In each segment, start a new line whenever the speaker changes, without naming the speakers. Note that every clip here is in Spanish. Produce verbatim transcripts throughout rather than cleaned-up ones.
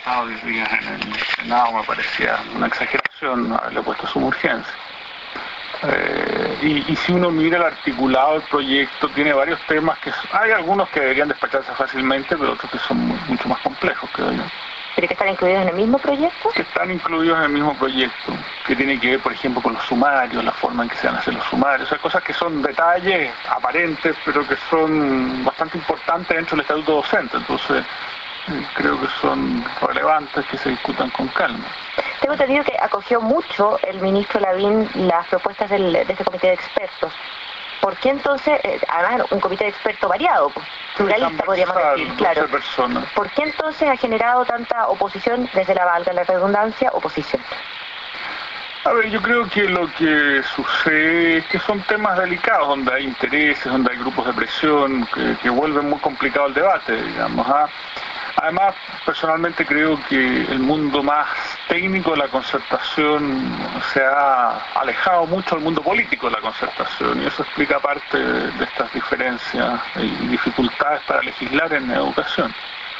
comentado hoy día en el Senado me parecía una exageración haberle puesto suma urgencia. Eh, y, y si uno mira el articulado del proyecto, tiene varios temas que hay algunos que deberían despacharse fácilmente, pero otros que son muy, mucho más complejos, creo yo.
¿Pero que están incluidos en el mismo proyecto?
Que están incluidos en el mismo proyecto, que tiene que ver, por ejemplo, con los sumarios, la forma en que se van a hacer los sumarios, o sea, cosas que son detalles aparentes, pero que son bastante importantes dentro del estatuto docente, entonces eh, creo que son relevantes que se discutan con calma.
Tengo entendido que acogió mucho el ministro Lavín las propuestas del, de este comité de expertos. ¿Por qué entonces, eh, además un comité de expertos variado, pues, pluralista podríamos decir, claro?
Personas.
¿Por qué entonces ha generado tanta oposición, desde la valga la redundancia, oposición?
A ver, yo creo que lo que sucede es que son temas delicados, donde hay intereses, donde hay grupos de presión, que, que vuelven muy complicado el debate, digamos. ¿ah? Además, personalmente creo que el mundo más técnico de la concertación se ha alejado mucho del mundo político de la concertación, y eso explica parte de estas diferencias y dificultades para legislar en educación.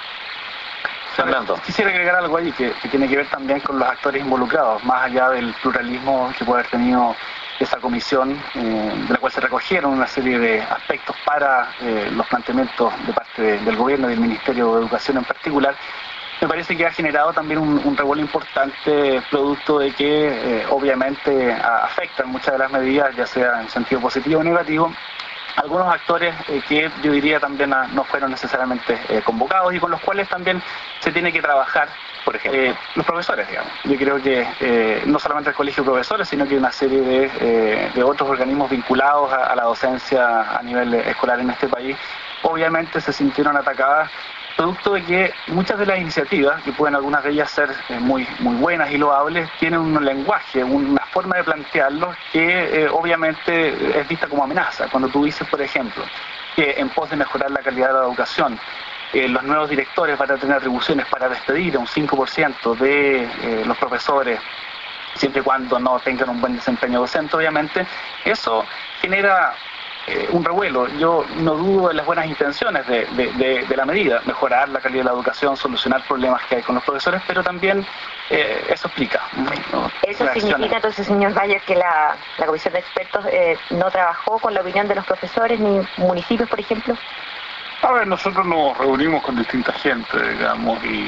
Fernando, quisiera agregar algo ahí que, que tiene que ver también con los actores involucrados, más allá del pluralismo que puede haber tenido esa comisión, eh, de la cual se recogieron una serie de aspectos para eh, los planteamientos de parte de, del gobierno y del Ministerio de Educación en particular. Me parece que ha generado también un, un revuelo importante, producto de que eh, obviamente a, afectan muchas de las medidas, ya sea en sentido positivo o negativo, algunos actores eh, que yo diría también a, no fueron necesariamente eh, convocados y con los cuales también se tiene que trabajar, por ejemplo, eh, los profesores, digamos. Yo creo que eh, no solamente el colegio de profesores, sino que una serie de, eh, de otros organismos vinculados a, a la docencia a nivel escolar en este país, obviamente se sintieron atacadas, producto de que muchas de las iniciativas, que pueden algunas de ellas ser eh, muy, muy buenas y loables, tienen un lenguaje, una forma de plantearlos que eh, obviamente es vista como amenaza. Cuando tú dices, por ejemplo, que en pos de mejorar la calidad de la educación, eh, los nuevos directores van a tener atribuciones para despedir a un cinco por ciento de eh, los profesores, siempre y cuando no tengan un buen desempeño docente, obviamente, eso genera Eh, un revuelo. Yo no dudo de las buenas intenciones de, de, de, de la medida, mejorar la calidad de la educación, solucionar problemas que hay con los profesores, pero también eh, eso explica, ¿no?
¿Eso significa entonces, señor Bayer, que la, la comisión de expertos eh, no trabajó con la opinión de los profesores ni municipios, por ejemplo?
A ver, nosotros nos reunimos con distinta gente, digamos, y,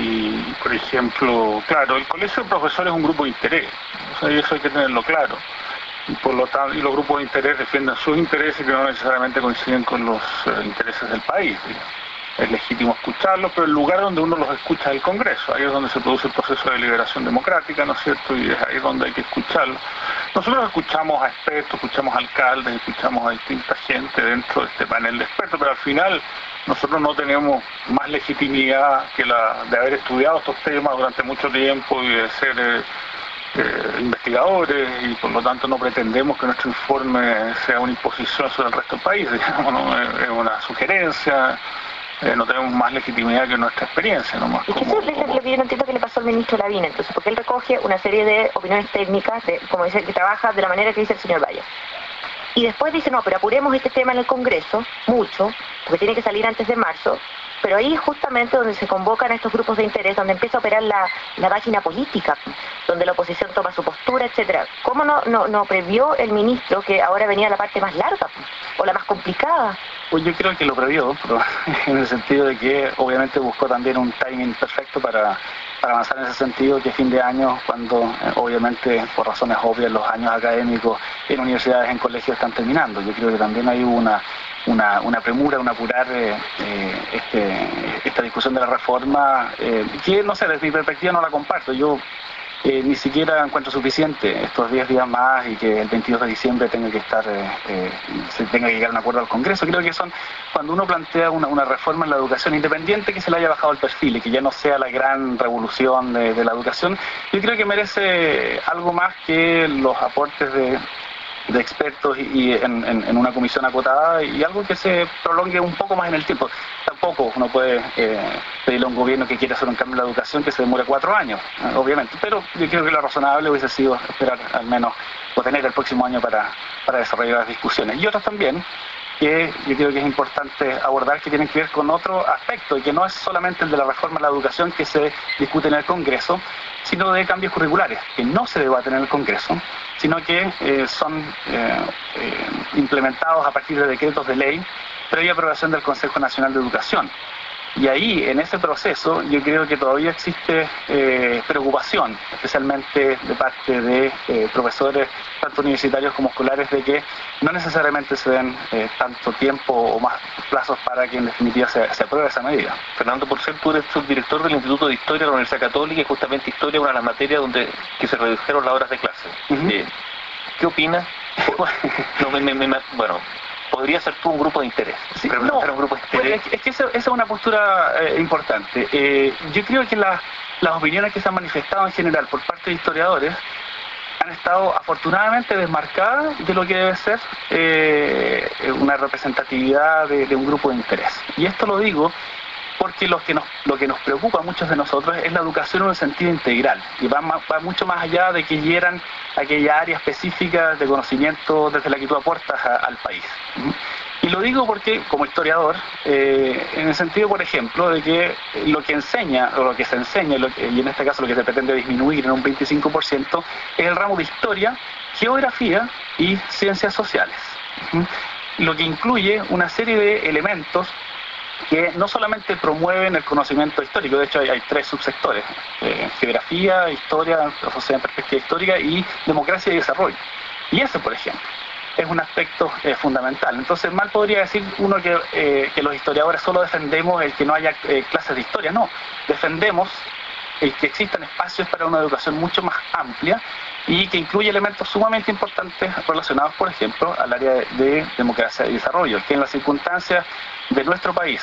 y por ejemplo, claro, el colegio de profesores es un grupo de interés, o sea, y eso hay que tenerlo claro. Y por lo tanto, y los grupos de interés defienden sus intereses que no necesariamente coinciden con los eh, intereses del país, digamos. Es legítimo escucharlos, pero el lugar donde uno los escucha es el Congreso, ahí es donde se produce el proceso de liberación democrática, ¿no es cierto? Y es ahí donde hay que escucharlos. Nosotros escuchamos a expertos, escuchamos a alcaldes, escuchamos a distinta gente dentro de este panel de expertos, pero al final nosotros no tenemos más legitimidad que la de haber estudiado estos temas durante mucho tiempo y de ser Eh, Eh, investigadores, y por lo tanto no pretendemos que nuestro informe sea una imposición sobre el resto del país, digamos, ¿no? Es una sugerencia, eh, no tenemos más legitimidad que nuestra experiencia, ¿no? Más
¿Y qué es lo que yo no entiendo que le pasó al ministro Lavín, entonces? Porque él recoge una serie de opiniones técnicas, de, como dice, que trabaja de la manera que dice el señor Valle. Y después dice, no, pero apuremos este tema en el Congreso, mucho, porque tiene que salir antes de marzo, pero ahí justamente donde se convocan estos grupos de interés, donde empieza a operar la, la máquina política, donde la oposición toma su postura, etcétera. ¿Cómo no, no, no previó el ministro que ahora venía la parte más larga o la más complicada?
Pues yo creo que lo previó, pero en el sentido de que obviamente buscó también un timing perfecto para, para avanzar en ese sentido, que fin de año, cuando eh, obviamente por razones obvias los años académicos en universidades, en colegios están terminando. Yo creo que también hay una Una, una premura, un apurar eh, eh, este, esta discusión de la reforma, eh, que no sé, desde mi perspectiva no la comparto. Yo eh, ni siquiera encuentro suficiente estos diez días más y que el veintidós de diciembre tenga que estar, eh, eh, se tenga que llegar a un acuerdo al Congreso. Creo que son, cuando uno plantea una, una reforma en la educación, independiente que se le haya bajado el perfil y que ya no sea la gran revolución de, de la educación, yo creo que merece algo más que los aportes de de expertos y, y en, en, en una comisión acotada, y algo que se prolongue un poco más en el tiempo. Tampoco uno puede eh, pedirle a un gobierno que quiera hacer un cambio en la educación que se demore cuatro años, eh, obviamente, pero yo creo que lo razonable hubiese sido esperar al menos o tener el próximo año para, para desarrollar las discusiones. Y otros también, que yo creo que es importante abordar, que tienen que ver con otro aspecto, y que no es solamente el de la reforma a la educación que se discute en el Congreso, sino de cambios curriculares, que no se debaten en el Congreso, sino que eh, son eh, eh, implementados a partir de decretos de ley previa aprobación del Consejo Nacional de Educación. Y ahí, en ese proceso, yo creo que todavía existe eh, preocupación, especialmente de parte de eh, profesores, tanto universitarios como escolares, de que no necesariamente se den eh, tanto tiempo o más plazos para que en definitiva se, se apruebe esa medida.
Fernando Porcel, tú eres subdirector del Instituto de Historia de la Universidad Católica, y justamente Historia es una de las materias donde que se redujeron las horas de clase. Uh-huh. eh, ¿Qué opinas? no, me, me, me, bueno... podría ser tú un grupo de interés.
Sí, no, un grupo de interés. Pues es que esa, esa es una postura eh, importante. Eh, yo creo que la, las opiniones que se han manifestado en general por parte de historiadores han estado afortunadamente desmarcadas de lo que debe ser eh, una representatividad de, de un grupo de interés. Y esto lo digo porque lo que, nos, lo que nos preocupa a muchos de nosotros es la educación en un sentido integral, y va, más, va mucho más allá de que hieran aquella área específica de conocimiento desde la que tú aportas a, al país. Y lo digo porque, como historiador, eh, en el sentido, por ejemplo, de que lo que enseña, o lo que se enseña, lo que, y en este caso lo que se pretende disminuir en un veinticinco por ciento, es el ramo de historia, geografía y ciencias sociales. Lo que incluye una serie de elementos que no solamente promueven el conocimiento histórico, de hecho hay, hay tres subsectores, eh, geografía, historia, sociedad en perspectiva histórica, y democracia y desarrollo. Y ese, por ejemplo, es un aspecto eh, fundamental. Entonces, mal podría decir uno que, eh, que los historiadores solo defendemos el que no haya eh, clases de historia. No, defendemos el que existan espacios para una educación mucho más amplia y que incluye elementos sumamente importantes relacionados, por ejemplo, al área de, de democracia y desarrollo, que en las circunstancias de nuestro país,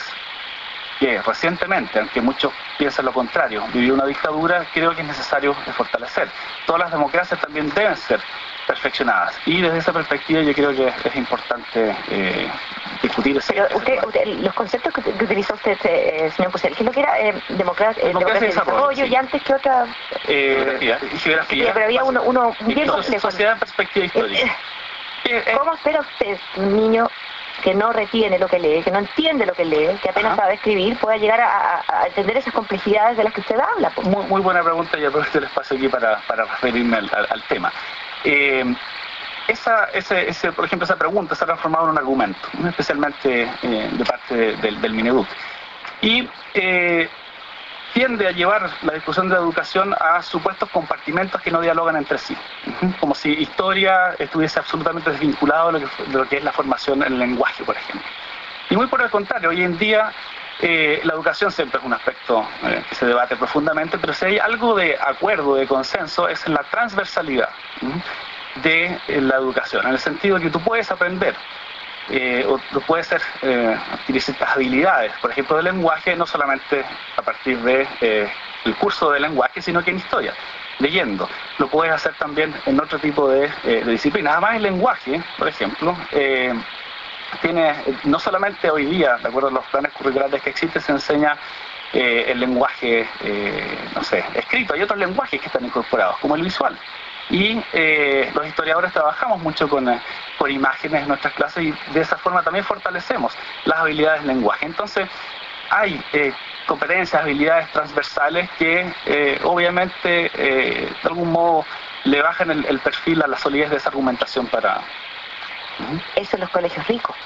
que recientemente, aunque muchos piensan lo contrario, vivió una dictadura, creo que es necesario fortalecer. Todas las democracias también deben ser perfeccionadas, y desde esa perspectiva yo creo que es, es importante eh, discutir ese.
Pero usted, usted, los conceptos que, que utilizó usted, eh, señor Porcel, ¿qué es lo que era eh, democracia, eh, democracia y desarrollo? Sí. Y antes que otra...
Eh, geografía. geografía.
Sí, pero había uno, uno bien complejo.
Sociedad en perspectiva histórica.
Eh, eh, ¿Cómo espera usted, un niño que no retiene lo que lee, que no entiende lo que lee, que apenas Ajá. sabe escribir, pueda llegar a, a, a entender esas complejidades de las que usted habla?
Muy, muy buena pregunta, y aprovecho el espacio aquí para, para referirme al, al, al tema. Eh, esa, ese, ese, por ejemplo, esa pregunta se ha transformado en un argumento, ¿no? especialmente eh, de parte de, de, del Mineduc. Y eh, tiende a llevar la discusión de la educación a supuestos compartimentos que no dialogan entre sí, como si historia estuviese absolutamente desvinculado de lo que, de lo que es la formación en el lenguaje, por ejemplo. Y muy por el contrario, hoy en día eh, la educación siempre es un aspecto eh, que se debate profundamente, pero si hay algo de acuerdo, de consenso, es en la transversalidad ¿sí? de eh, la educación, en el sentido de que tú puedes aprender Eh, o puede ser eh, adquirir ciertas habilidades, por ejemplo, de lenguaje, no solamente a partir de eh, el curso de lenguaje, sino que en historia, leyendo. Lo puedes hacer también en otro tipo de, eh, de disciplinas. Además, el lenguaje, por ejemplo, eh, tiene, no solamente hoy día, de acuerdo a los planes curriculares que existen, se enseña eh, el lenguaje, eh, no sé, escrito. Hay otros lenguajes que están incorporados, como el visual. Y eh, los historiadores trabajamos mucho con, eh, con imágenes en nuestras clases, y de esa forma también fortalecemos las habilidades del lenguaje. Entonces, hay eh, competencias, habilidades transversales que eh, obviamente eh, de algún modo le bajan el, el perfil a la solidez de esa argumentación para...
¿Mm? Eso en los colegios ricos.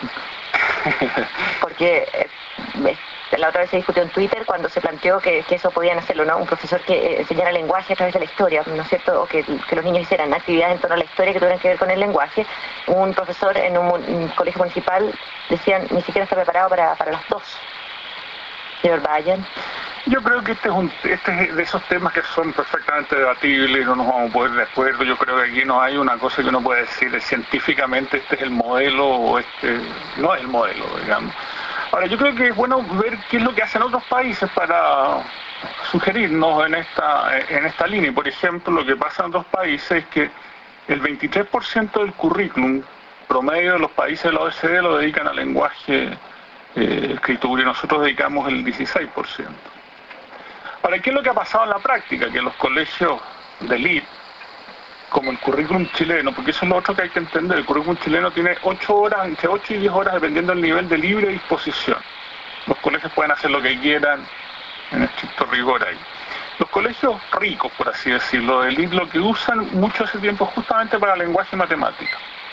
Porque... Eh, la otra vez se discutió en Twitter cuando se planteó que, que eso podían hacerlo, ¿no? Un profesor que eh, enseñara lenguaje a través de la historia, ¿no es cierto? O que, que los niños hicieran actividades en torno a la historia que tuvieran que ver con el lenguaje. Un profesor en un, un colegio municipal decían ni siquiera está preparado para, para los dos. Señor Bayan.
Yo creo que este es, un, este es de esos temas que son perfectamente debatibles, no nos vamos a poner de acuerdo. Yo creo que aquí no hay una cosa que uno puede decir científicamente este es el modelo o este no es el modelo, digamos. Ahora, yo creo que es bueno ver qué es lo que hacen otros países para sugerirnos en esta, en esta línea. Por ejemplo, lo que pasa en otros países es que el veintitrés por ciento del currículum promedio de los países de la O E C D lo dedican al lenguaje, eh, escritura, y nosotros dedicamos el dieciséis por ciento. Ahora, ¿qué es lo que ha pasado en la práctica? Que los colegios de élite como el currículum chileno, porque eso es lo otro que hay que entender. El currículum chileno tiene ocho horas, entre ocho y diez horas, dependiendo del nivel de libre disposición. Los colegios pueden hacer lo que quieran, en estricto rigor ahí. Los colegios ricos, por así decirlo, de elite, lo que usan mucho ese tiempo es justamente para lenguaje y matemática.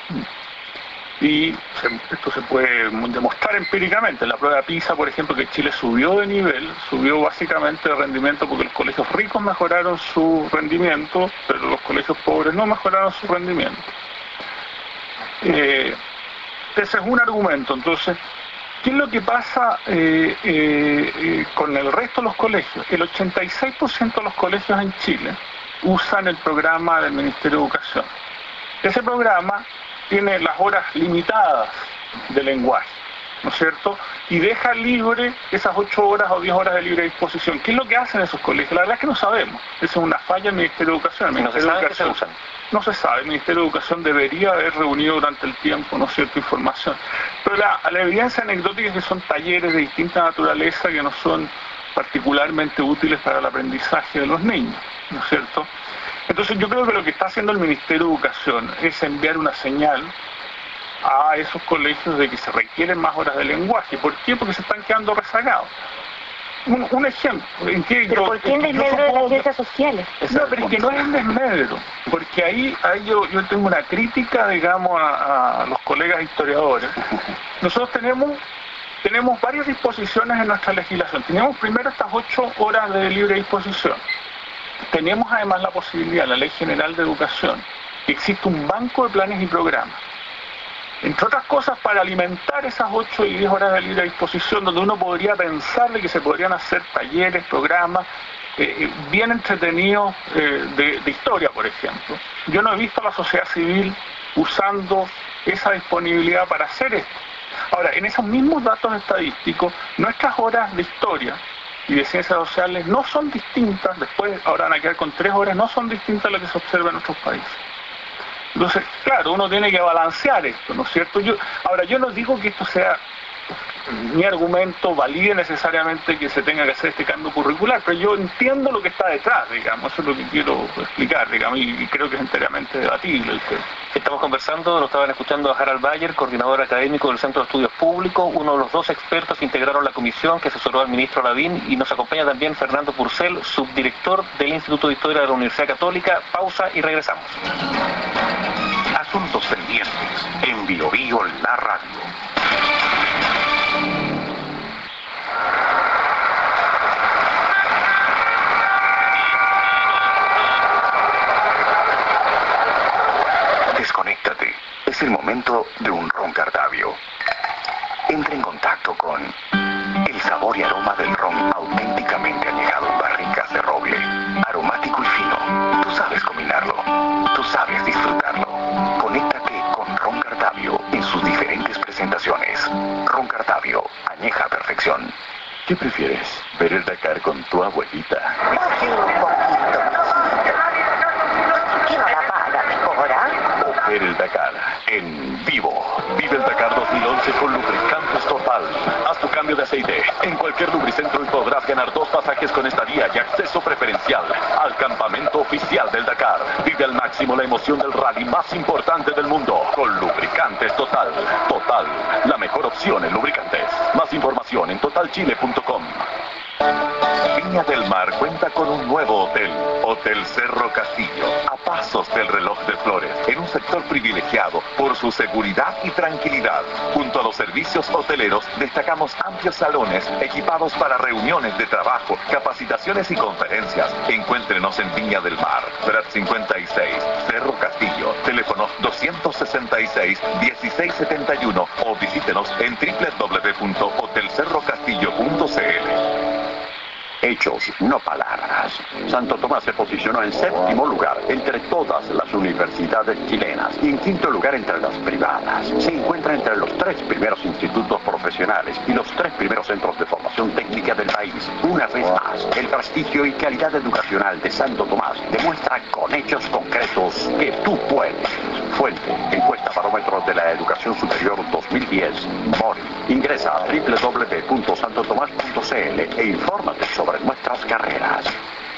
Y se, esto se puede demostrar empíricamente. En la prueba PISA, por ejemplo, que Chile subió de nivel, subió básicamente de rendimiento porque los colegios ricos mejoraron su rendimiento, pero los colegios pobres no mejoraron su rendimiento. Eh, ese es un argumento. Entonces, ¿qué es lo que pasa eh, eh, eh, con el resto de los colegios? El ochenta y seis por ciento de los colegios en Chile usan el programa del Ministerio de Educación. Ese programa tiene las horas limitadas de lenguaje, ¿no es cierto? Y deja libre esas ocho horas o diez horas de libre disposición. ¿Qué es lo que hacen esos colegios? La verdad es que no sabemos. Esa es una falla del Ministerio de Educación. El Ministerio
¿No se
de Educación,
sabe qué se usan?
No se sabe. El Ministerio de Educación debería haber reunido durante el tiempo, ¿no es cierto?, información. Pero la, la evidencia anecdótica es que son talleres de distinta naturaleza que no son particularmente útiles para el aprendizaje de los niños, ¿no es cierto? Entonces yo creo que lo que está haciendo el Ministerio de Educación es enviar una señal a esos colegios de que se requieren más horas de lenguaje. ¿Por qué? Porque se están quedando rezagados. Un, un ejemplo. ¿En qué
¿Pero
yo,
por qué en desmedro de las ciencias sociales?
No, pero es que no es un desmedro, porque ahí, ahí yo, yo tengo una crítica, digamos, a, a los colegas historiadores. Nosotros tenemos, tenemos varias disposiciones en nuestra legislación. Tenemos primero estas ocho horas de libre disposición. Tenemos además la posibilidad, en la Ley General de Educación, que existe un banco de planes y programas. Entre otras cosas, para alimentar esas ocho y diez horas de libre disposición, donde uno podría pensar de que se podrían hacer talleres, programas, eh, bien entretenidos eh, de, de historia, por ejemplo. Yo no he visto a la sociedad civil usando esa disponibilidad para hacer esto. Ahora, en esos mismos datos estadísticos, nuestras horas de historia y de ciencias sociales no son distintas, después ahora van a quedar con tres horas, no son distintas a lo que se observa en otros países. Entonces, claro, uno tiene que balancear esto, ¿no es cierto? Yo, ahora, yo no digo que esto sea, mi argumento valide necesariamente que se tenga que hacer este cambio curricular, pero yo entiendo lo que está detrás, digamos, eso es lo que quiero explicar, digamos, y creo que es enteramente debatible el tema.
Estamos conversando, lo estaban escuchando a Harald Bayer, coordinador académico del Centro de Estudios Públicos, uno de los dos expertos que integraron la comisión que asesoró al ministro Lavín, y nos acompaña también Fernando Purcell, subdirector del Instituto de Historia de la Universidad Católica. Pausa y regresamos.
Asuntos pendientes en Bio Bio, la radio. Desconéctate. Es el momento de un ron Cardavio. Entra en contacto con el sabor y aroma del ron auténticamente añejado en barricas de roble. Aromático y fino. Tú sabes combinarlo. Tú sabes disfrutarlo. Conéctate con ron Cardavio en sus diferentes presentaciones. Ron Cardavio, añeja a perfección. ¿Qué prefieres? ¿Ver el Dakar con tu abuelita?
Sí, un poquito. ¿Qué no la paga mejor, ah?
O ver el Dakar en vivo. Vive el Dakar dos mil once con Lubricantes Total. Haz tu cambio de aceite en cualquier lubricentro y podrás ganar dos pasajes con estadía y acceso preferencial al campamento oficial del Dakar. Vive al máximo la emoción del rally más importante del mundo con Lubricantes Total. Total, la mejor opción en lubricantes. Más información en total chile punto com. Viña del Mar cuenta con un nuevo hotel, Hotel Cerro Castillo, a pasos del reloj de Flores, en un sector privilegiado por su seguridad y tranquilidad. Junto a los servicios hoteleros, destacamos amplios salones equipados para reuniones de trabajo, capacitaciones y conferencias. Encuéntrenos en Viña del Mar, Prat cincuenta y seis, Cerro Castillo, teléfono doscientos sesenta y seis, dieciséis setenta y uno o visítenos en doble u doble u doble u punto hotel cerro castillo punto c l.
Hechos, no palabras. Santo Tomás se posicionó en séptimo lugar entre todas las universidades chilenas y en quinto lugar entre las privadas. Se encuentra entre los tres primeros institutos profesionales y los tres primeros centros de formación técnica del país. Una vez más, el prestigio y calidad educacional de Santo Tomás demuestra con hechos concretos que tú puedes. Fuente, encuesta barómetro de la educación superior dos mil diez. Mori. Ingresa a doble u doble u doble u punto santo tomás punto c l e infórmate sobre nuestras carreras.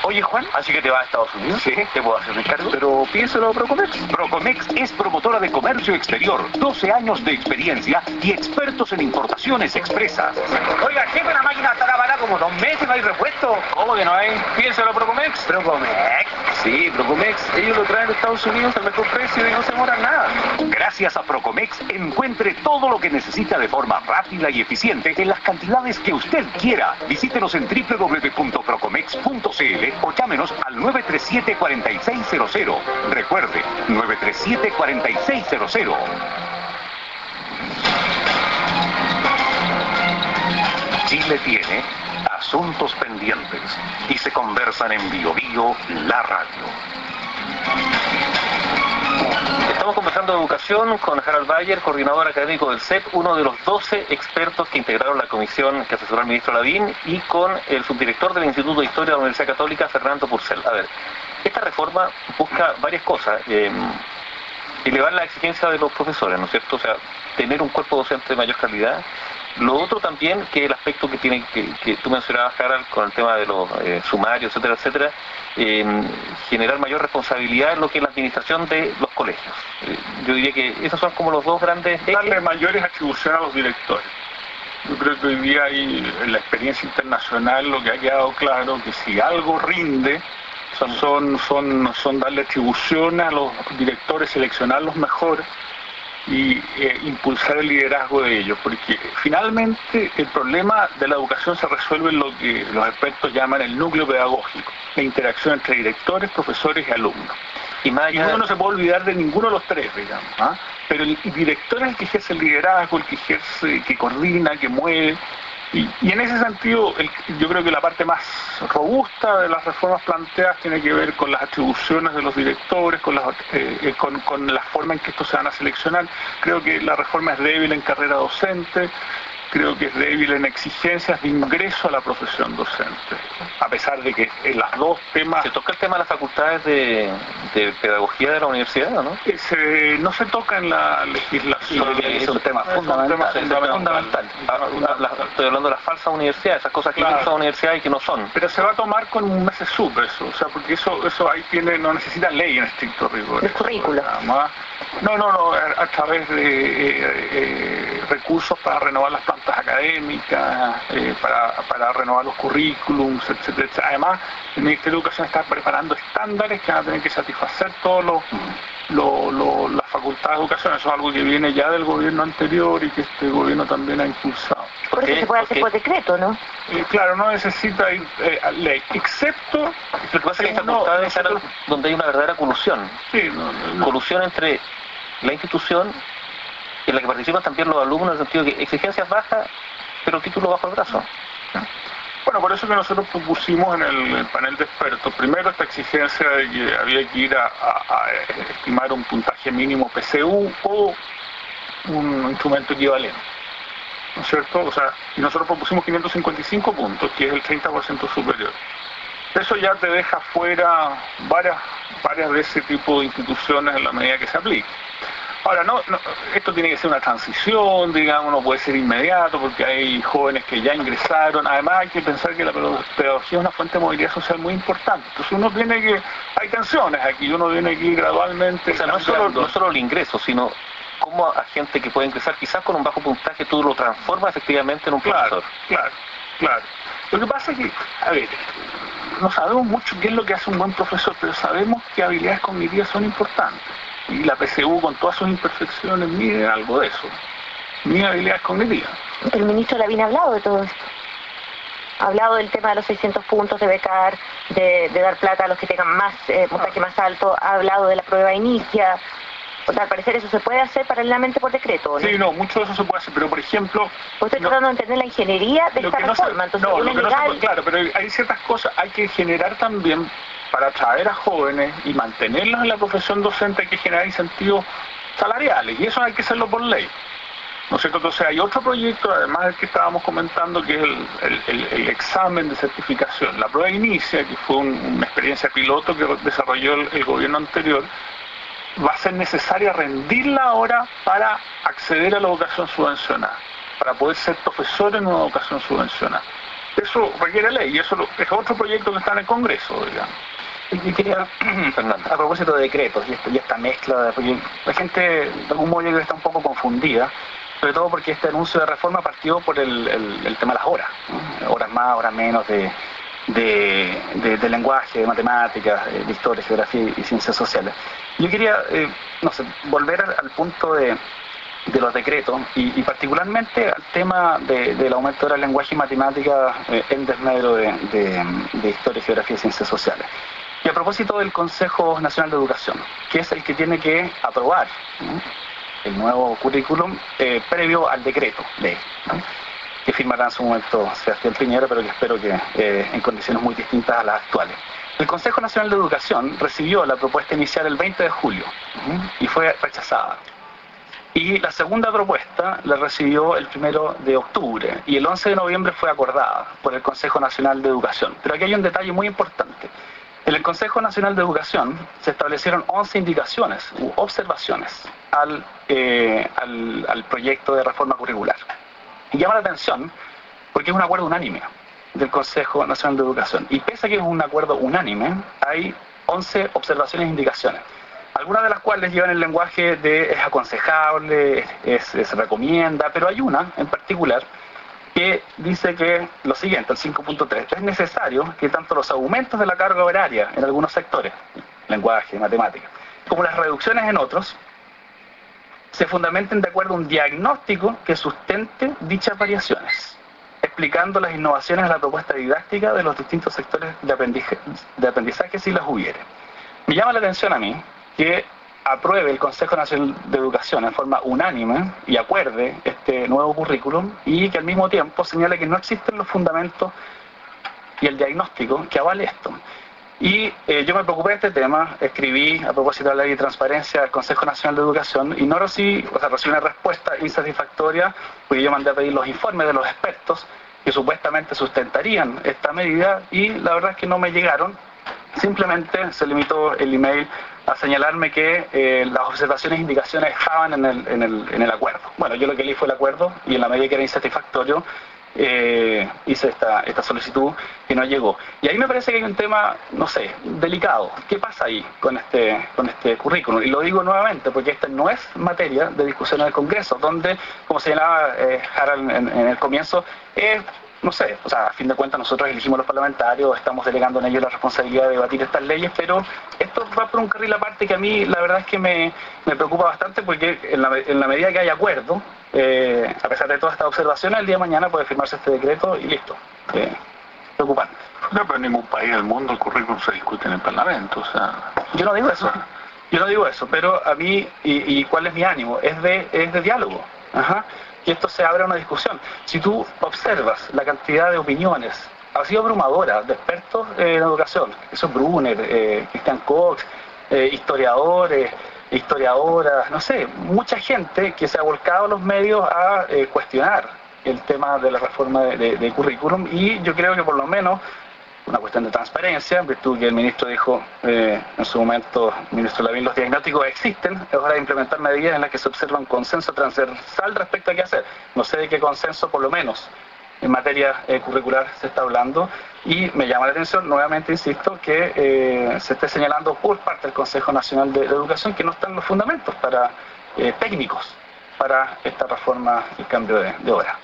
Oye, Juan,
Así que te vas a Estados Unidos.
Sí.
¿Te puedo hacer un encargo?
pero pídeselo a Procomex. Procomex es promotora de comercio exterior, doce años de experiencia y expertos en importaciones expresas.
Oiga, jefe, la máquina estará parada como dos meses, no hay repuesto.
¿Cómo que no hay? Pídeselo a Procomex.
Procomex.
Sí, Procomex. Ellos lo traen de Estados Unidos al mejor precio y no se demoran nada.
Gracias a Procomex, encuentre todo lo que necesita de forma rápida y eficiente en las cantidades que usted quiera. Visítenos en w w w punto procomex punto c l o llámenos al nueve tres siete, cuatro seis cero cero. Recuerde, nueve tres siete, cuatro seis cero cero. Chile tiene asuntos pendientes y se conversan en Bio Bio, la radio.
Estamos conversando de educación con Harald Bayer, coordinador académico del C E P, uno de los doce expertos que integraron la comisión que asesoró al ministro Lavín, y con el subdirector del Instituto de Historia de la Universidad Católica, Fernando Purcell. A ver, esta reforma busca varias cosas. Eh, elevar la exigencia de los profesores, ¿no es cierto? O sea, tener un cuerpo docente de mayor calidad. Lo otro también, que el aspecto que tiene que, que tú mencionabas, Harald, con el tema de los eh, sumarios, etcétera, etcétera, eh, generar mayor responsabilidad en lo que es la administración de los colegios. Eh, yo diría que esos son como los dos grandes ejes.
Darle mayores atribuciones a los directores. Yo creo que hoy día hay, en la experiencia internacional, lo que ha quedado claro, que si algo rinde, son, son, son, son darle atribuciones a los directores, seleccionar los mejores y eh, impulsar el liderazgo de ellos, porque finalmente el problema de la educación se resuelve en lo que los expertos llaman el núcleo pedagógico, la interacción entre directores, profesores y alumnos. Y, más allá... y uno no se puede olvidar de ninguno de los tres, digamos, ¿ah? Pero el director es el que ejerce el liderazgo, el que ejerce, que coordina, que mueve. Y, y en ese sentido, el, yo creo que la parte más robusta de las reformas planteadas tiene que ver con las atribuciones de los directores, con, las, eh, eh, con, con la forma en que estos se van a seleccionar. Creo que la reforma es débil en carrera docente, creo que es débil en exigencias de ingreso a la profesión docente, a pesar de que en los dos temas...
¿Se toca el tema de las facultades de, de pedagogía de la universidad, no?
Se, no se toca en la legislación.
Sí, es un tema fundamental. Es un tema fundamental. fundamental. Estoy hablando de las falsas universidades, esas cosas que claro. Son universidades y que no son.
Pero se va a tomar con un mes sub eso, o sea, porque eso eso ahí tiene, no necesita ley en estricto rigor.
El currículo.
No, no, no, a, a través de eh, eh, recursos para renovar las plantas académicas, eh, para, para renovar los currículums, etcétera, etcétera. Además, el Ministerio de Educación está preparando estándares que van a tener que satisfacer todos los lo, lo, las facultades de educación. Eso es algo que viene ya del gobierno anterior y que este gobierno también ha impulsado.
Por eso se puede hacer por decreto, ¿no?
Eh, claro, no necesita ir, eh, ley, excepto...
Lo que pasa es que hay facultades nosotros... donde hay una verdadera colusión.
Sí, no, no.
Colusión entre la institución en la que participan también los alumnos, en el sentido de que exigencias bajas, pero título bajo el brazo.
Bueno, por eso que nosotros propusimos en el, el panel de expertos, primero esta exigencia de que había que ir a, a, a estimar un puntaje mínimo P C U o un instrumento equivalente, ¿no es cierto? O sea, y nosotros propusimos quinientos cincuenta y cinco puntos, que es el treinta por ciento superior. Eso ya te deja fuera varias, varias de ese tipo de instituciones en la medida que se aplique. Ahora, no, no, esto tiene que ser una transición, digamos, no puede ser inmediato porque hay jóvenes que ya ingresaron. Además hay que pensar que la pedagogía es una fuente de movilidad social muy importante. Entonces uno tiene que, hay tensiones aquí, uno tiene que ir gradualmente.
O sea, no es solo, no solo el ingreso, sino cómo a gente que puede ingresar quizás con un bajo puntaje tú lo transformas efectivamente en un
claro,
profesor.
Claro, claro. Lo que pasa es que, a ver, no sabemos mucho qué es lo que hace un buen profesor, pero sabemos que habilidades cognitivas son importantes. Y la P C U, con todas sus imperfecciones, mide algo de eso. Mide habilidades cognitivas.
El ministro Lavín ha hablado de todo esto. Ha hablado del tema de los seiscientos puntos, de becar, de, de dar plata a los que tengan más eh, puntaje más alto. Ha hablado de la prueba inicia. O sea, al parecer eso se puede hacer paralelamente por decreto, ¿no?
Sí, no, mucho de eso se puede hacer, pero por ejemplo...
Pues estoy tratando no, de entender la ingeniería de esta
no
reforma,
se,
entonces
no,
una
lo que
legal...
no se, claro, pero hay ciertas cosas, hay que generar también, para atraer a jóvenes y mantenerlos en la profesión docente, hay que generar incentivos salariales, y eso hay que hacerlo por ley. ¿No es cierto? Entonces hay otro proyecto, además del que estábamos comentando, que es el, el, el, el examen de certificación. La prueba inicia, que fue un, una experiencia piloto que desarrolló el, el gobierno anterior, va a ser necesaria rendirla ahora para acceder a la educación subvencionada, para poder ser profesor en una educación subvencionada. eso requiere ley, y eso es otro proyecto que está en el Congreso, digamos.
Yo quería, Fernando, a propósito de decretos y, esto, y esta mezcla, porque la gente de algún modo yo creo que está un poco confundida, sobre todo porque este anuncio de reforma partió por el, el, el tema de las horas, ¿no? Horas más, horas menos de, de, de, de lenguaje, de matemáticas, de historia, geografía y ciencias sociales. Yo quería, eh, no sé, volver al, al punto de, de los decretos y, y particularmente al tema de, del aumento de la lenguaje y matemáticas eh, en desmedro de, de, de historia, geografía y ciencias sociales. Y a propósito del Consejo Nacional de Educación, que es el que tiene que aprobar, ¿no?, el nuevo currículum eh, previo al decreto ley, ¿no?, que firmará en su momento Sebastián Piñera, pero que espero que eh, en condiciones muy distintas a las actuales. El Consejo Nacional de Educación recibió la propuesta inicial el veinte de julio, ¿no?, y fue rechazada. Y la segunda propuesta la recibió el primero de octubre y el once de noviembre fue acordada por el Consejo Nacional de Educación. Pero aquí hay un detalle muy importante. En el Consejo Nacional de Educación se establecieron once indicaciones u observaciones al, eh, al, al proyecto de reforma curricular. Y llama la atención porque es un acuerdo unánime del Consejo Nacional de Educación. Y pese a que es un acuerdo unánime, hay once observaciones e indicaciones. Algunas de las cuales llevan el lenguaje de es aconsejable, es, es, se recomienda, pero hay una en particular que dice que lo siguiente, el cinco punto tres, es necesario que tanto los aumentos de la carga horaria en algunos sectores, lenguaje, matemática, como las reducciones en otros, se fundamenten de acuerdo a un diagnóstico que sustente dichas variaciones, explicando las innovaciones en la propuesta didáctica de los distintos sectores de aprendizaje, de aprendizaje si las hubiere. Me llama la atención a mí que apruebe el Consejo Nacional de Educación en forma unánime y acuerde este nuevo currículum y que al mismo tiempo señale que no existen los fundamentos y el diagnóstico que avale esto. Y eh, yo me preocupé de este tema, escribí a propósito de la ley de transparencia al Consejo Nacional de Educación y no recibí, o sea, recibí una respuesta insatisfactoria porque yo mandé a pedir los informes de los expertos que supuestamente sustentarían esta medida y la verdad es que no me llegaron. Simplemente se limitó el email a señalarme que eh, las observaciones e indicaciones estaban en el, en, el, en el acuerdo. Bueno, yo lo que leí fue el acuerdo y en la medida que era insatisfactorio eh, hice esta, esta solicitud que no llegó. Y ahí me parece que hay un tema, no sé, delicado. ¿Qué pasa ahí con este, con este currículum? Y lo digo nuevamente porque esta no es materia de discusión en el Congreso, donde, como señalaba eh, Harald en, en el comienzo, es... No sé, o sea, a fin de cuentas nosotros elegimos los parlamentarios, estamos delegando en ellos la responsabilidad de debatir estas leyes, pero esto va por un carril aparte que a mí la verdad es que me, me preocupa bastante porque en la, en la medida que hay acuerdo, eh, a pesar de todas estas observaciones, el día de mañana puede firmarse este decreto y listo. Eh, preocupante.
No, pero en ningún país del mundo el currículum se discute en el Parlamento, o sea...
Yo no digo eso, yo no digo eso, pero a mí, y, y ¿cuál es mi ánimo? Es de, es de diálogo. Ajá. Que esto se abra una discusión. Si tú observas la cantidad de opiniones, ha sido abrumadora, de expertos eh, en educación, eso es Brunner, eh, Christian Cox, eh, historiadores, historiadoras, no sé, mucha gente que se ha volcado a los medios a eh, cuestionar el tema de la reforma de, de, de currículum y yo creo que por lo menos una cuestión de transparencia, en virtud que el ministro dijo eh, en su momento, el ministro Lavín, los diagnósticos existen, es hora de implementar medidas en las que se observa un consenso transversal respecto a qué hacer. No sé de qué consenso, por lo menos, en materia eh, curricular se está hablando, y me llama la atención, nuevamente insisto, que eh, se esté señalando por parte del Consejo Nacional de, de Educación que no están los fundamentos para eh, técnicos para esta reforma y cambio de, de hora.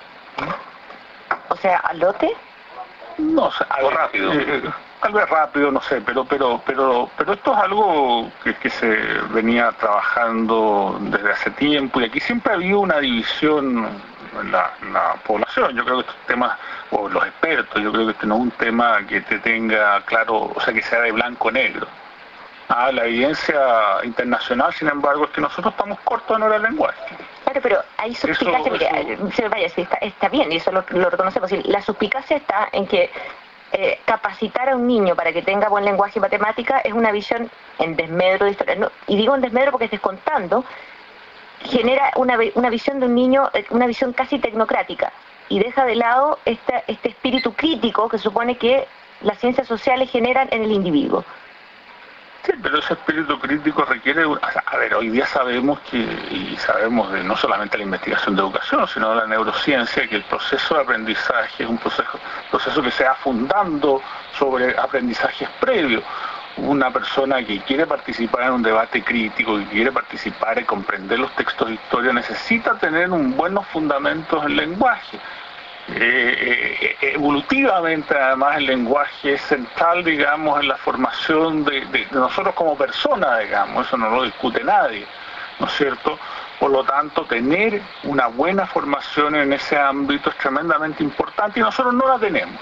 O sea, ¿al lote?
No sé,
algo rápido.
Eh, tal vez rápido, no sé, pero pero pero pero esto es algo que, que se venía trabajando desde hace tiempo y aquí siempre ha habido una división en la, en la población. Yo creo que estos temas, o los expertos, yo creo que este no es un tema que te tenga claro, o sea, que sea de blanco o negro. Ah, la evidencia internacional, sin embargo, es que nosotros estamos cortos en hora del lenguaje.
Claro, pero hay suspicacia, mire, se vaya, sí, está, está bien, y eso lo, lo reconocemos. La suspicacia está en que eh, capacitar a un niño para que tenga buen lenguaje y matemática es una visión en desmedro de historia. No, y digo en desmedro porque descontando, genera una, una visión de un niño, una visión casi tecnocrática, y deja de lado esta, este espíritu crítico que supone que las ciencias sociales generan en el individuo.
Sí, pero ese espíritu crítico requiere, o sea, a ver, hoy día sabemos que, y sabemos de no solamente la investigación de educación, sino de la neurociencia, que el proceso de aprendizaje es un proceso, proceso que se va fundando sobre aprendizajes previos. Una persona que quiere participar en un debate crítico, que quiere participar y comprender los textos de historia, necesita tener un buenos fundamentos en lenguaje. Eh, eh, evolutivamente, además, el lenguaje es central, digamos, en la formación de, de, de nosotros como personas, digamos, eso no lo discute nadie, ¿no es cierto? Por lo tanto, tener una buena formación en ese ámbito es tremendamente importante y nosotros no la tenemos.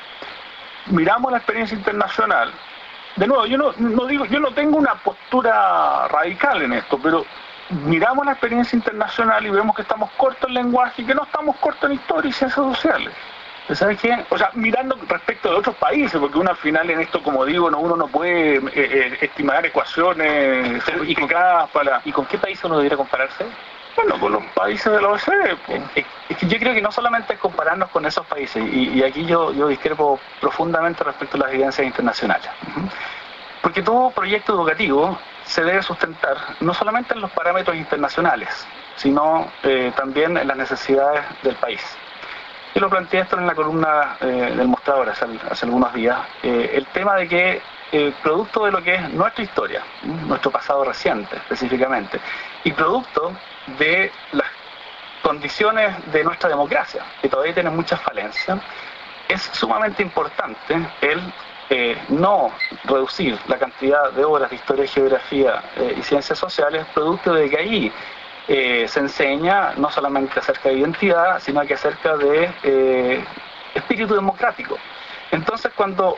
Miramos la experiencia internacional. De nuevo, yo no, no digo, yo no tengo una postura radical en esto, pero miramos la experiencia internacional y vemos que estamos cortos en lenguaje y que no estamos cortos en historia y ciencias sociales. ¿Sabes qué? O sea, mirando respecto de otros países, porque uno al final en esto, como digo, no, uno no puede eh, eh, estimar ecuaciones sofisticadas para...
¿Y con qué país uno debería compararse?
Bueno, con los países de la O E C D. Pues.
Es, es que yo creo que no solamente es compararnos con esos países, y, y aquí yo, yo discrepo profundamente respecto a las evidencias internacionales. Uh-huh. Porque todo proyecto educativo se debe sustentar no solamente en los parámetros internacionales, sino eh, también en las necesidades del país. Yo lo planteé esto en la columna eh, del Mostrador hace, hace algunos días, eh, el tema de que eh, producto de lo que es nuestra historia, nuestro pasado reciente específicamente, y producto de las condiciones de nuestra democracia, que todavía tienen muchas falencias, es sumamente importante el eh, no reducir la cantidad de horas de historia, geografía eh, y ciencias sociales, producto de que ahí eh, se enseña no solamente acerca de identidad, sino que acerca de eh, espíritu democrático. Entonces, cuando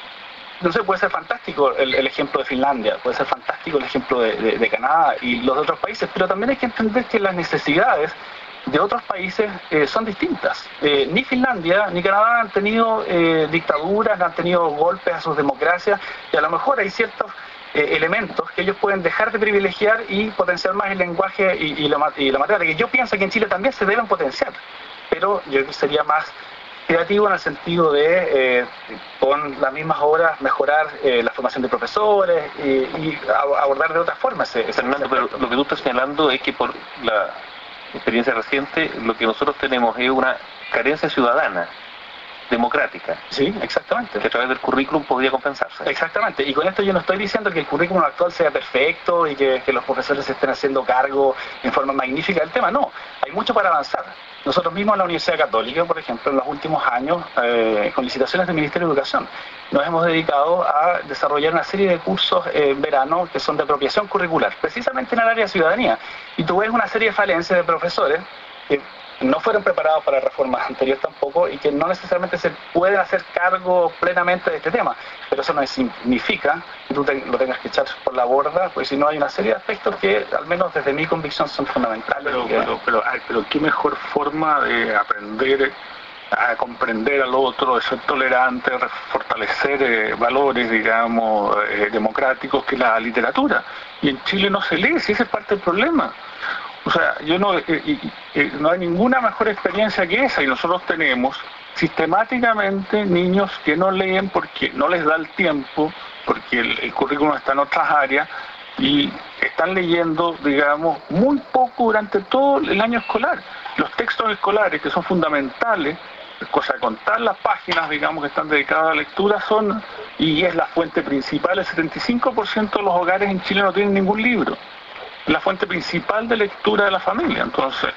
no sé, puede ser fantástico el, el ejemplo de Finlandia, puede ser fantástico el ejemplo de, de, de Canadá y los de otros países, pero también hay que entender que las necesidades de otros países eh, son distintas. Eh, ni Finlandia ni Canadá han tenido eh, dictaduras, han tenido golpes a sus democracias, y a lo mejor hay ciertos eh, elementos que ellos pueden dejar de privilegiar y potenciar más el lenguaje y, y, la, y la materia, que yo pienso que en Chile también se deben potenciar, pero yo sería más creativo en el sentido de, eh, con las mismas horas, mejorar eh, la formación de profesores y, y abordar de otras formas. Ese,
Fernando, pero lo que tú estás señalando es que por la experiencia reciente lo que nosotros tenemos es una carencia ciudadana, democrática.
Sí, exactamente.
Que a través del currículum podría compensarse.
Exactamente. Y con esto yo no estoy diciendo que el currículum actual sea perfecto y que, que los profesores se estén haciendo cargo en forma magnífica del tema. No, hay mucho para avanzar. Nosotros mismos en la Universidad Católica, por ejemplo, en los últimos años, eh, con licitaciones del Ministerio de Educación, nos hemos dedicado a desarrollar una serie de cursos eh, en verano que son de apropiación curricular, precisamente en el área de ciudadanía. Y tú ves una serie de falencias de profesores que no fueron preparados para reformas anteriores tampoco y que no necesariamente se pueden hacer cargo plenamente de este tema, pero eso no significa que tú te, lo tengas que echar por la borda, pues si no hay una serie de aspectos que al menos desde mi convicción son fundamentales.
Pero,
que...
pero, pero, ay, pero qué mejor forma de aprender a comprender al otro, de ser tolerante, de fortalecer eh, valores, digamos, eh, democráticos, que la literatura. Y en Chile no se lee, si ese es parte del problema. O sea, yo no, eh, eh, no hay ninguna mejor experiencia que esa, y nosotros tenemos sistemáticamente niños que no leen porque no les da el tiempo, porque el, el currículum está en otras áreas, y están leyendo, digamos, muy poco durante todo el año escolar. Los textos escolares, que son fundamentales, cosa de contar las páginas, digamos, que están dedicadas a la lectura, son, y es la fuente principal, el setenta y cinco por ciento de los hogares en Chile no tienen ningún libro. La fuente principal de lectura de la familia. Entonces,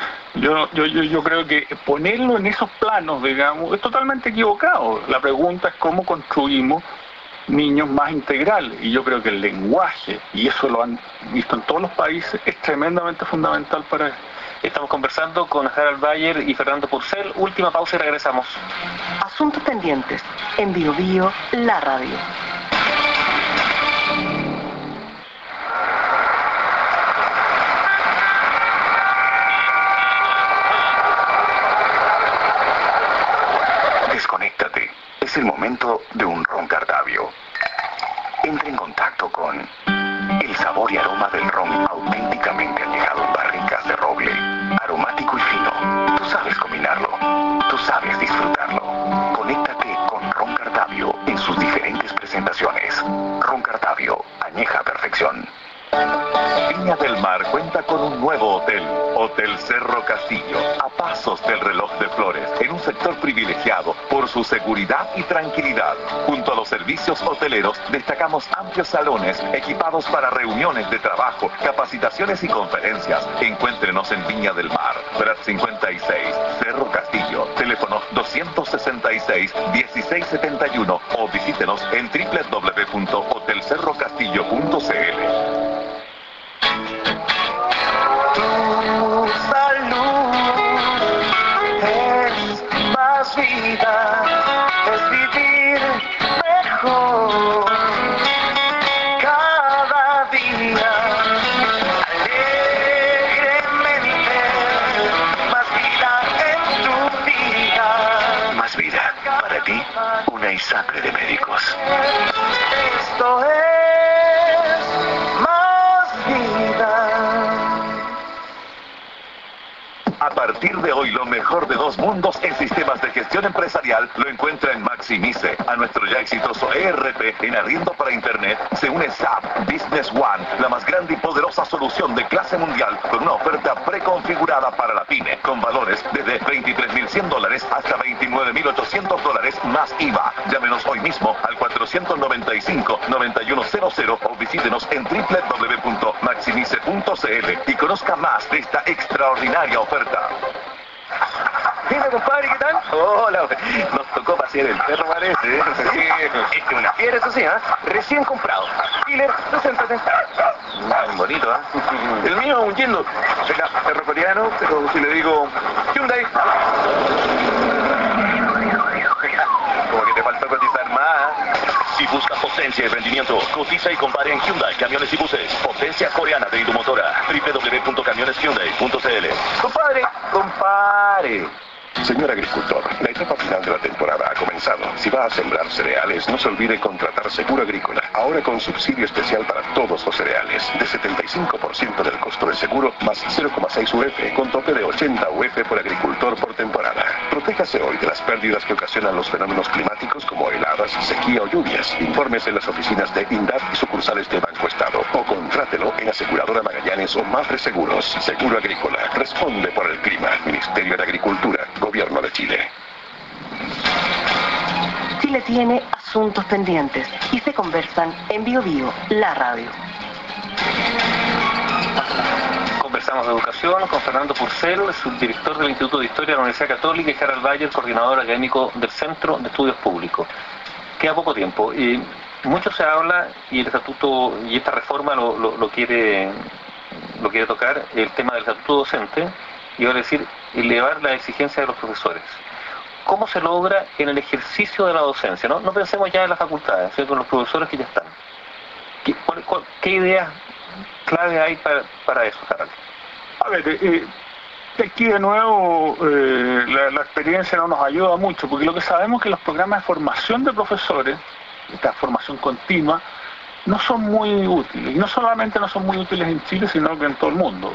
yo, yo, yo, yo creo que ponerlo en esos planos, digamos, es totalmente equivocado. La pregunta es cómo construimos niños más integrales, y yo creo que el lenguaje, y eso lo han visto en todos los países, es tremendamente fundamental para eso.
Estamos conversando con Harald Bayer y Fernando Purcell. Última pausa y regresamos.
Asuntos pendientes en Bio Bio, la radio.
Desconéctate. Es el momento de un ron Cardavio. Entra en contacto con el sabor y aroma del ron auténticamente añejado en barricas de roble. Aromático y fino. Tú sabes combinarlo. Tú sabes disfrutarlo. Conéctate con ron Cardavio en sus diferentes presentaciones.
presentaciones. Ron Cartavio, añeja perfección. Viña del Mar cuenta con un nuevo hotel, Hotel Cerro Castillo, a pasos del reloj de Flores, en un sector privilegiado por su seguridad y tranquilidad. Junto a los servicios hoteleros, destacamos amplios salones equipados para reuniones de trabajo, capacitaciones y conferencias. Encuéntrenos en Viña del Mar, Prat cincuenta y seis, Cerro Castillo, teléfono doscientos sesenta y seis, dieciséis setenta y uno o visítenos en doble u doble u doble u punto hotel cerro castillo punto c l.
Tu salud es más vida, es vivir mejor cada día, alegremente, más vida en tu vida.
Más vida, para ti, una ISAPRE de médicos.
Esto es más vida.
A partir de hoy, lo mejor de dos mundos en sistemas de gestión empresarial lo encuentra en Maximice. A nuestro ya exitoso E R P en arriendo para Internet se une S A P Business One, la más grande y poderosa solución de clase mundial con una oferta preconfigurada para la pyme, con valores desde veintitrés mil cien dólares hasta veintinueve mil ochocientos dólares más I V A. Llámenos hoy mismo al cuatrocientos noventa y cinco, noventa y uno cero cero o visítenos en doble u doble u doble u punto maximice punto c l y conozca más de esta extraordinaria oferta.
Mira, compadre, ¿qué tal?
Hola, nos tocó pasear el perro, parece.
Sí, este es una fiera, eso sí, ¿eh? Recién comprado. Killer, preséntate.
Muy bonito, ¿eh?
El mío es un yendo. Venga, perro coreano, pero si le digo Hyundai. Como que te faltó cotizar más.
Si busca potencia y rendimiento, cotiza y compare en Hyundai Camiones y Buses. Potencia coreana de Indumotora. doble u doble u doble u punto camiones hyundai punto c l.
Compadre, compadre.
Señor agricultor, la etapa final de la temporada ha comenzado. Si va a sembrar cereales, no se olvide contratar seguro agrícola. Ahora con subsidio especial para todos los cereales. De setenta y cinco por ciento del costo del seguro, más cero coma seis U F, con tope de ochenta U F por agricultor por temporada. Protéjase hoy de las pérdidas que ocasionan los fenómenos climáticos como heladas, sequía o lluvias. Infórmese en las oficinas de INDAP y sucursales de Banco Estado. O contrátelo en Aseguradora Magallanes o Mafre Seguros. Seguro agrícola. Responde por el clima. Ministerio de Agricultura. Gobierno de Chile.
Chile tiene asuntos pendientes y se conversan en Bio Bio, la radio.
Conversamos de educación con Fernando Purcell, subdirector del Instituto de Historia de la Universidad Católica, y Harald Bayer, coordinador académico del Centro de Estudios Públicos. Queda poco tiempo. Y mucho se habla, y el estatuto y esta reforma lo, lo, lo quiere lo quiere tocar, el tema del estatuto docente, y va a decir, elevar la exigencia de los profesores. ¿Cómo se logra en el ejercicio de la docencia? No, no pensemos ya en las facultades, sino con los profesores que ya están. ¿Qué, cuál, cuál, qué ideas clave hay para, para eso, Harald?
A ver, eh, aquí de nuevo eh, la, la experiencia no nos ayuda mucho, porque lo que sabemos es que los programas de formación de profesores, esta formación continua, no son muy útiles. Y no solamente no son muy útiles en Chile, sino que en todo el mundo.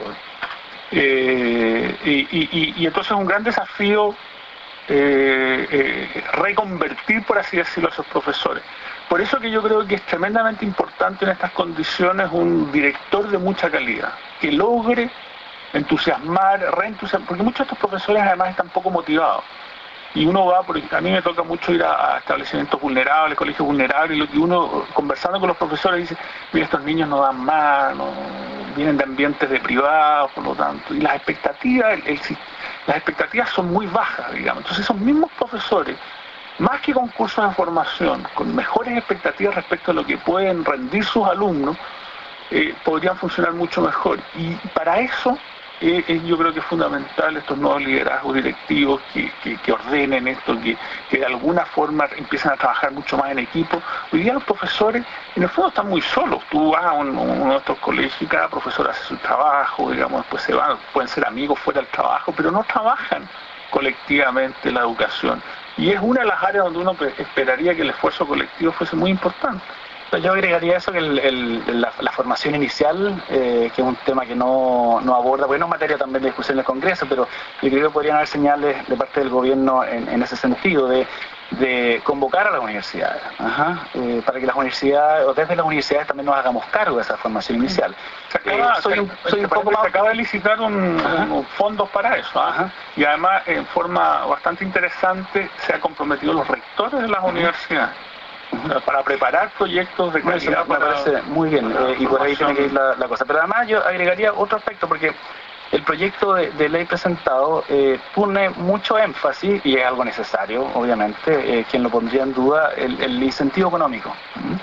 Eh, y, y, y entonces es un gran desafío eh, eh, reconvertir, por así decirlo, a esos profesores. Por eso que yo creo que es tremendamente importante en estas condiciones un director de mucha calidad, que logre entusiasmar, reentusiasmar, porque muchos de estos profesores además están poco motivados. Y uno va, porque a mí me toca mucho ir a, a establecimientos vulnerables, colegios vulnerables, y lo que uno, conversando con los profesores, dice, mira, estos niños no dan más, no, vienen de ambientes de privados, por lo tanto, y las expectativas, el, el, las expectativas son muy bajas, digamos. Entonces esos mismos profesores, más que con cursos de formación, con mejores expectativas respecto a lo que pueden rendir sus alumnos, eh, podrían funcionar mucho mejor. Y para eso, Eh, eh, yo creo que es fundamental estos nuevos liderazgos directivos que, que, que ordenen esto, que, que de alguna forma empiezan a trabajar mucho más en equipo. Hoy día los profesores, en el fondo, están muy solos. Tú vas a un, uno de estos colegios y cada profesor hace su trabajo, digamos, después se van, pueden ser amigos fuera del trabajo, pero no trabajan colectivamente la educación. Y es una de las áreas donde uno esperaría que el esfuerzo colectivo fuese muy importante.
Yo agregaría eso, que el, el, la, la formación inicial, eh, que es un tema que no, no aborda, porque no es materia también de discusión en el Congreso, pero yo creo que podrían haber señales de parte del gobierno en, en ese sentido, de de convocar a las universidades, ajá, eh, para que las universidades, o desde las universidades también nos hagamos cargo de esa formación inicial.
Se acaba, eh, soy un, soy un poco más... se acaba de licitar un, un fondos para eso, ajá, y además en forma bastante interesante se han comprometido los rectores de las universidades para preparar proyectos de calidad.
Me parece muy bien, eh, y por ahí tiene que ir la, la cosa. Pero además yo agregaría otro aspecto, porque el proyecto de, de ley presentado eh, pone mucho énfasis, y es algo necesario, obviamente, eh, quien lo pondría en duda, el, el incentivo económico. ¿Mm?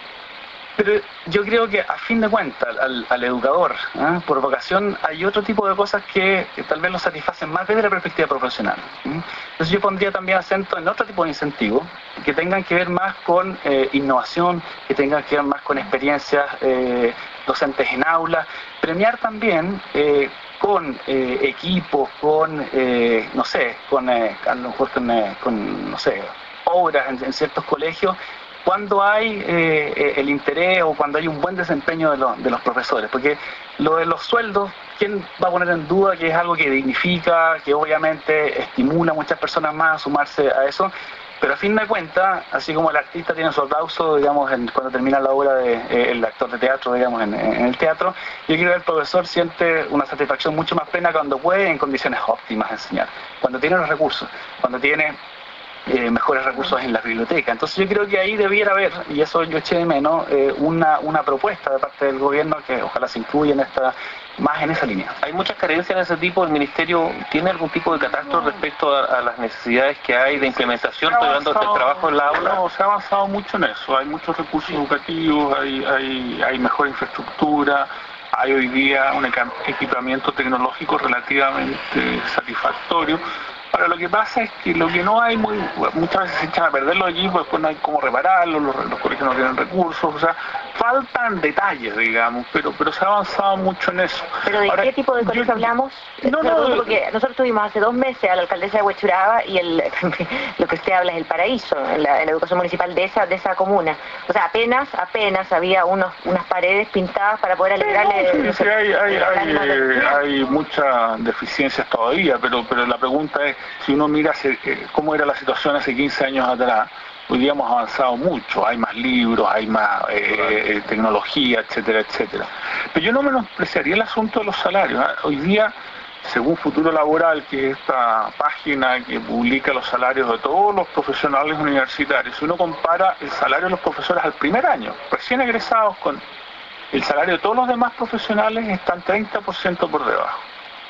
Pero yo creo que a fin de cuentas al, al educador, ¿eh? por vocación, hay otro tipo de cosas que, que tal vez lo satisfacen más desde la perspectiva profesional. ¿Mm? Entonces yo pondría también acento en otro tipo de incentivos que tengan que ver más con eh, innovación, que tengan que ver más con experiencias eh, docentes en aula, premiar también eh, con eh, equipos, con, eh, no sé, con, eh, a lo mejor con, eh, con no sé, obras en, en ciertos colegios, cuando hay eh, el interés o cuando hay un buen desempeño de, lo, de los profesores, porque lo de los sueldos, ¿quién va a poner en duda que es algo que dignifica, que obviamente estimula a muchas personas más a sumarse a eso? Pero a fin de cuentas, así como el artista tiene su aplauso, digamos, en, cuando termina la obra del de, eh, actor de teatro, digamos, en, en el teatro, yo creo que el profesor siente una satisfacción mucho más plena cuando puede en condiciones óptimas enseñar, cuando tiene los recursos, cuando tiene eh, mejores recursos en las bibliotecas. Entonces yo creo que ahí debiera haber, y eso yo eché de menos, eh, una, una propuesta de parte del gobierno que ojalá se incluya en esta, más en esa línea.
Hay muchas carencias en ese tipo. ¿El Ministerio tiene algún tipo de catastro respecto a, a las necesidades que hay de implementación, hablando del trabajo en la aula?
No, se ha avanzado mucho en eso. Hay muchos recursos educativos, hay, hay, hay mejor infraestructura, hay hoy día un equipamiento tecnológico relativamente satisfactorio. Ahora, lo que pasa es que lo que no hay, muy muchas veces se echan a perder los equipos, después no hay cómo repararlos, los, los colegios no tienen recursos, o sea, faltan detalles, digamos, pero pero se ha avanzado mucho en eso.
¿Pero de
Ahora,
qué tipo de colegio yo, hablamos?
No, no, no,
porque nosotros tuvimos hace dos meses a la alcaldesa de Huechuraba y el, lo que usted habla es el paraíso, en la, en la educación municipal de esa de esa comuna. O sea, apenas, apenas había unos unas paredes pintadas para poder alegrarle...
No, sí, sí, hay, hay, hay, eh, hay muchas deficiencias todavía, pero pero la pregunta es, si uno mira eh, cómo era la situación hace quince años atrás, hoy día hemos avanzado mucho, hay más libros, hay más eh, eh, tecnología, etcétera, etcétera. Pero yo no menospreciaría el asunto de los salarios, ¿eh? Hoy día, según Futuro Laboral, que es esta página que publica los salarios de todos los profesionales universitarios, si uno compara el salario de los profesores al primer año, recién egresados, con el salario de todos los demás profesionales, están treinta por ciento por debajo.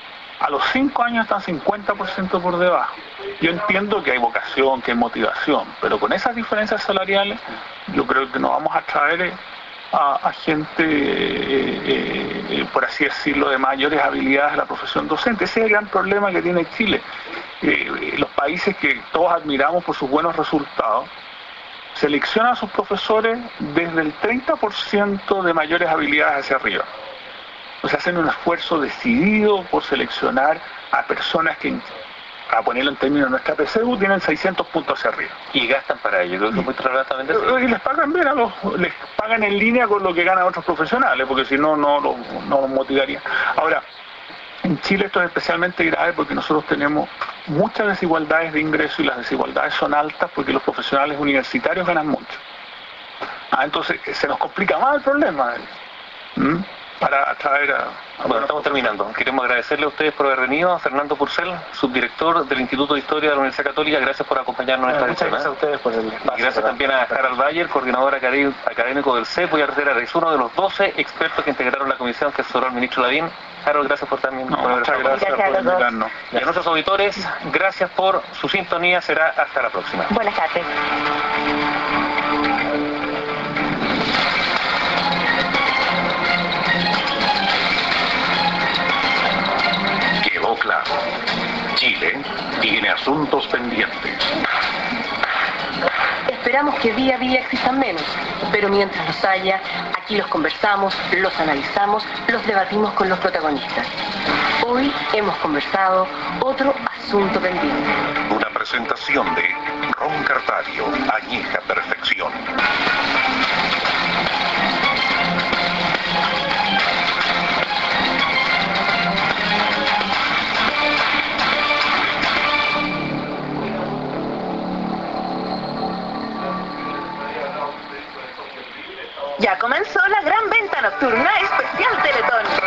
A los cinco años están cincuenta por ciento por debajo. Yo entiendo que hay vocación, que hay motivación, pero con esas diferencias salariales yo creo que nos vamos a traer a, a gente, eh, eh, por así decirlo, de mayores habilidades de la profesión docente. Ese es el gran problema que tiene Chile. Eh, los países que todos admiramos por sus buenos resultados seleccionan a sus profesores desde el treinta por ciento de mayores habilidades hacia arriba. O sea, hacen un esfuerzo decidido por seleccionar a personas que, a ponerlo en términos de nuestra P S U, tienen seiscientos puntos hacia arriba.
Y gastan para ello, creo que muy trasladamente así.
Y les pagan bien, a los, les pagan en línea con lo que ganan otros profesionales, porque si no, no los no motivaría. Ahora, en Chile esto es especialmente grave porque nosotros tenemos muchas desigualdades de ingreso y las desigualdades son altas porque los profesionales universitarios ganan mucho. Ah, entonces se nos complica más el problema. ¿Mm? Para atraer a...
Bueno, estamos terminando. Queremos agradecerle a ustedes por haber venido, a Fernando Purcell, subdirector del Instituto de Historia de la Universidad Católica. Gracias por acompañarnos en esta
Muchas gracias a ustedes por el espacio.
Y gracias también a Harald Bayer, coordinador académico del C E P y Artera, es uno de los doce expertos que integraron la comisión que asesoró al ministro Lavín. Harold, gracias por también.
No, por muchas gracias, gracias por invitarnos.
Y a nuestros auditores, gracias por su sintonía. Será hasta la próxima.
Buenas tardes.
Claro, Chile tiene asuntos pendientes.
Esperamos que día a día existan menos, pero mientras los haya, aquí los conversamos, los analizamos, los debatimos con los protagonistas. Hoy hemos conversado otro asunto pendiente.
Una presentación de Ron Cartario, añeja perfección.
Ya comenzó la gran venta nocturna especial Teletón.